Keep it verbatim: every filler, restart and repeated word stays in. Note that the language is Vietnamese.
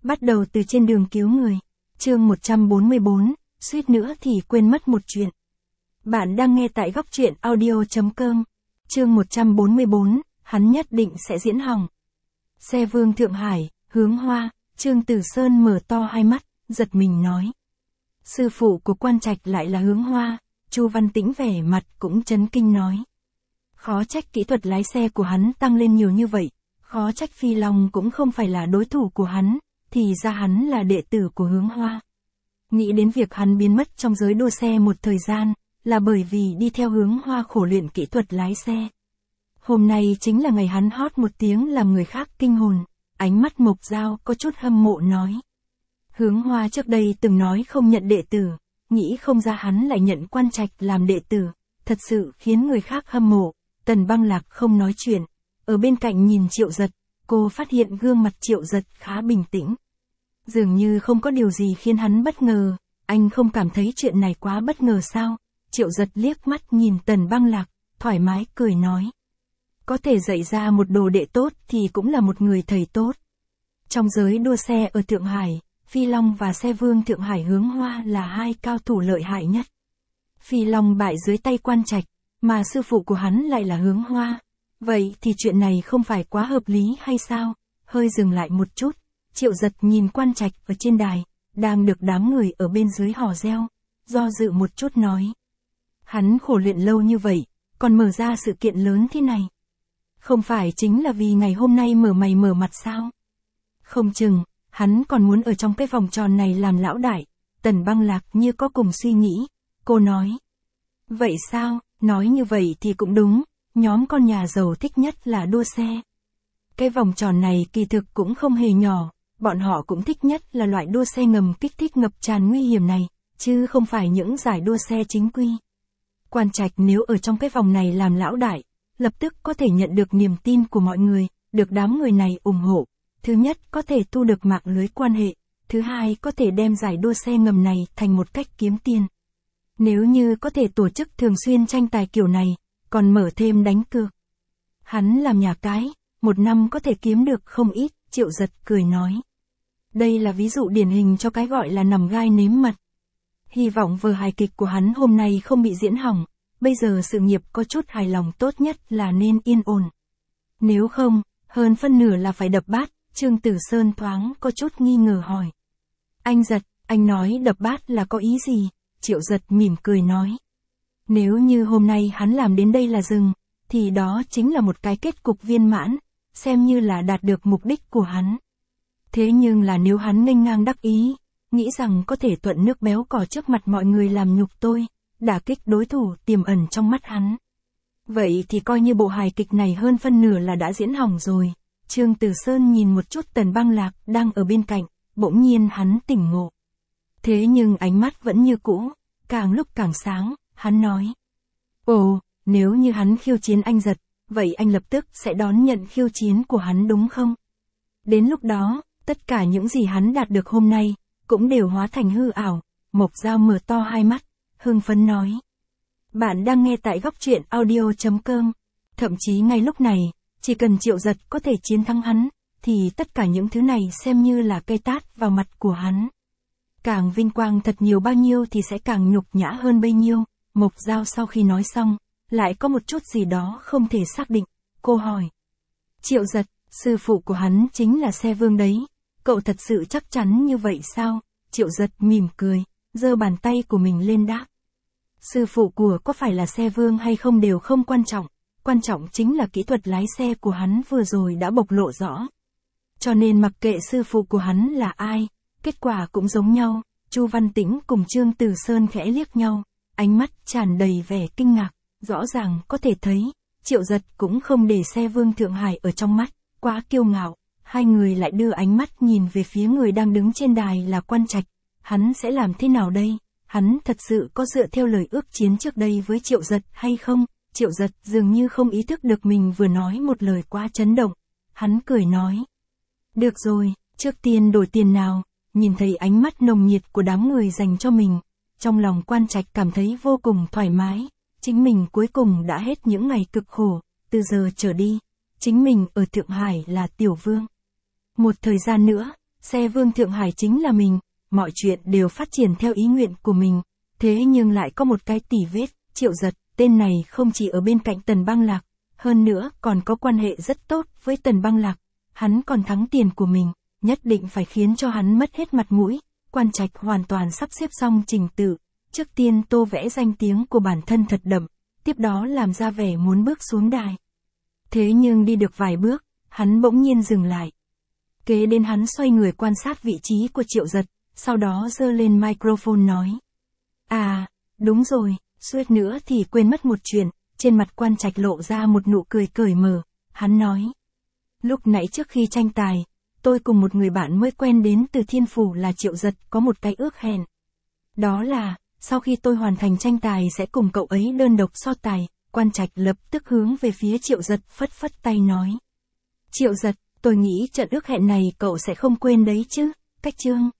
Bắt đầu từ trên đường cứu người. Chương một trăm bốn mươi bốn, suýt nữa thì quên mất một chuyện. Bạn đang nghe tại góc truyện audio chấm com. Chương một trăm bốn mươi bốn, hắn nhất định sẽ diễn hỏng. Xe Vương Thượng Hải, Hướng Hoa, Trương Tử Sơn mở to hai mắt, giật mình nói. Sư phụ của Quan Trạch lại là Hướng Hoa, Chu Văn Tĩnh vẻ mặt cũng chấn kinh nói. Khó trách kỹ thuật lái xe của hắn tăng lên nhiều như vậy, khó trách Phi Long cũng không phải là đối thủ của hắn, thì ra hắn là đệ tử của Hướng Hoa. Nghĩ đến việc hắn biến mất trong giới đua xe một thời gian, là bởi vì đi theo Hướng Hoa khổ luyện kỹ thuật lái xe. Hôm nay chính là ngày hắn hót một tiếng làm người khác kinh hồn, ánh mắt Mộc Dao có chút hâm mộ nói. Hướng Hoa trước đây từng nói không nhận đệ tử, nghĩ không ra hắn lại nhận Quan Trạch làm đệ tử, thật sự khiến người khác hâm mộ. Tần Băng Lạc không nói chuyện, ở bên cạnh nhìn Triệu Giật, cô phát hiện gương mặt Triệu Giật khá bình tĩnh. Dường như không có điều gì khiến hắn bất ngờ, anh không cảm thấy chuyện này quá bất ngờ sao? Triệu Giật liếc mắt nhìn Tần Băng Lạc, thoải mái cười nói. Có thể dạy ra một đồ đệ tốt thì cũng là một người thầy tốt. Trong giới đua xe ở Thượng Hải, Phi Long và Xe Vương Thượng Hải Hướng Hoa là hai cao thủ lợi hại nhất. Phi Long bại dưới tay Quan Trạch, mà sư phụ của hắn lại là Hướng Hoa. Vậy thì chuyện này không phải quá hợp lý hay sao? Hơi dừng lại một chút, Triệu Giật nhìn Quan Trạch ở trên đài, đang được đám người ở bên dưới hò reo, do dự một chút nói. Hắn khổ luyện lâu như vậy, còn mở ra sự kiện lớn thế này. Không phải chính là vì ngày hôm nay mở mày mở mặt sao? Không chừng, hắn còn muốn ở trong cái vòng tròn này làm lão đại. Tần Băng Lạc như có cùng suy nghĩ, cô nói. Vậy sao, nói như vậy thì cũng đúng, nhóm con nhà giàu thích nhất là đua xe. Cái vòng tròn này kỳ thực cũng không hề nhỏ, bọn họ cũng thích nhất là loại đua xe ngầm kích thích ngập tràn nguy hiểm này, chứ không phải những giải đua xe chính quy. Quan Trạch nếu ở trong cái vòng này làm lão đại, lập tức có thể nhận được niềm tin của mọi người, được đám người này ủng hộ. Thứ nhất có thể thu được mạng lưới quan hệ, thứ hai có thể đem giải đua xe ngầm này thành một cách kiếm tiền. Nếu như có thể tổ chức thường xuyên tranh tài kiểu này, còn mở thêm đánh cược. Hắn làm nhà cái, một năm có thể kiếm được không ít, Triệu Giật cười nói. Đây là ví dụ điển hình cho cái gọi là nằm gai nếm mật. Hy vọng vở hài kịch của hắn hôm nay không bị diễn hỏng, bây giờ sự nghiệp có chút hài lòng tốt nhất là nên yên ổn. Nếu không, hơn phân nửa là phải đập bát, Trương Tử Sơn thoáng có chút nghi ngờ hỏi. Anh Giật, anh nói đập bát là có ý gì? Triệu Giật mỉm cười nói. Nếu như hôm nay hắn làm đến đây là dừng, thì đó chính là một cái kết cục viên mãn, xem như là đạt được mục đích của hắn. Thế nhưng là nếu hắn nghênh ngang đắc ý, nghĩ rằng có thể thuận nước béo cò trước mặt mọi người làm nhục tôi, đả kích đối thủ tiềm ẩn trong mắt hắn. Vậy thì coi như bộ hài kịch này hơn phân nửa là đã diễn hỏng rồi. Trương Tử Sơn nhìn một chút Tần Băng Lạc đang ở bên cạnh, bỗng nhiên hắn tỉnh ngộ. Thế nhưng ánh mắt vẫn như cũ, càng lúc càng sáng, hắn nói. Ồ, nếu như hắn khiêu chiến anh Giật, vậy anh lập tức sẽ đón nhận khiêu chiến của hắn đúng không? Đến lúc đó, tất cả những gì hắn đạt được hôm nay, cũng đều hóa thành hư ảo. Mộc Dao mở to hai mắt, hưng phấn nói. Bạn đang nghe tại góc truyện audio chấm com. Thậm chí ngay lúc này, chỉ cần Triệu Giật có thể chiến thắng hắn, thì tất cả những thứ này xem như là cây tát vào mặt của hắn. Càng vinh quang thật nhiều bao nhiêu thì sẽ càng nhục nhã hơn bấy nhiêu. Mộc Dao sau khi nói xong, lại có một chút gì đó không thể xác định. Cô hỏi. Triệu Giật, sư phụ của hắn chính là Xe Vương đấy. Cậu thật sự chắc chắn như vậy sao? Triệu Giật mỉm cười, giơ bàn tay của mình lên đáp. Sư phụ của có phải là Xe Vương hay không đều không quan trọng. Quan trọng chính là kỹ thuật lái xe của hắn vừa rồi đã bộc lộ rõ. Cho nên mặc kệ sư phụ của hắn là ai, kết quả cũng giống nhau. Chu Văn Tĩnh cùng Trương Tử Sơn khẽ liếc nhau, ánh mắt tràn đầy vẻ kinh ngạc. Rõ ràng có thể thấy, Triệu Giật cũng không để Xe Vương Thượng Hải ở trong mắt, quá kiêu ngạo. Hai người lại đưa ánh mắt nhìn về phía người đang đứng trên đài là Quan Trạch. Hắn sẽ làm thế nào đây? Hắn thật sự có dựa theo lời ước chiến trước đây với Triệu Giật hay không? Triệu Giật dường như không ý thức được mình vừa nói một lời quá chấn động. Hắn cười nói. Được rồi, trước tiên đổi tiền nào? Nhìn thấy ánh mắt nồng nhiệt của đám người dành cho mình, trong lòng Quan Trạch cảm thấy vô cùng thoải mái. Chính mình cuối cùng đã hết những ngày cực khổ, từ giờ trở đi, chính mình ở Thượng Hải là tiểu vương. Một thời gian nữa, Xe Vương Thượng Hải chính là mình, mọi chuyện đều phát triển theo ý nguyện của mình, thế nhưng lại có một cái tỉ vết, Triệu Giật, tên này không chỉ ở bên cạnh Tần Băng Lạc, hơn nữa còn có quan hệ rất tốt với Tần Băng Lạc, hắn còn thắng tiền của mình, nhất định phải khiến cho hắn mất hết mặt mũi. Quan Trạch hoàn toàn sắp xếp xong trình tự, trước tiên tô vẽ danh tiếng của bản thân thật đậm, tiếp đó làm ra vẻ muốn bước xuống đài. Thế nhưng đi được vài bước, hắn bỗng nhiên dừng lại. Kế đến hắn xoay người quan sát vị trí của Triệu Giật, sau đó giơ lên microphone nói. À, đúng rồi, suýt nữa thì quên mất một chuyện, trên mặt Quan Trạch lộ ra một nụ cười cởi mở, hắn nói. Lúc nãy trước khi tranh tài, tôi cùng một người bạn mới quen đến từ Thiên Phủ là Triệu Giật có một cái ước hẹn. Đó là, sau khi tôi hoàn thành tranh tài sẽ cùng cậu ấy đơn độc so tài. Quan Trạch lập tức hướng về phía Triệu Giật phất phất tay nói. Triệu Giật, tôi nghĩ trận ước hẹn này cậu sẽ không quên đấy chứ, Cách Chương.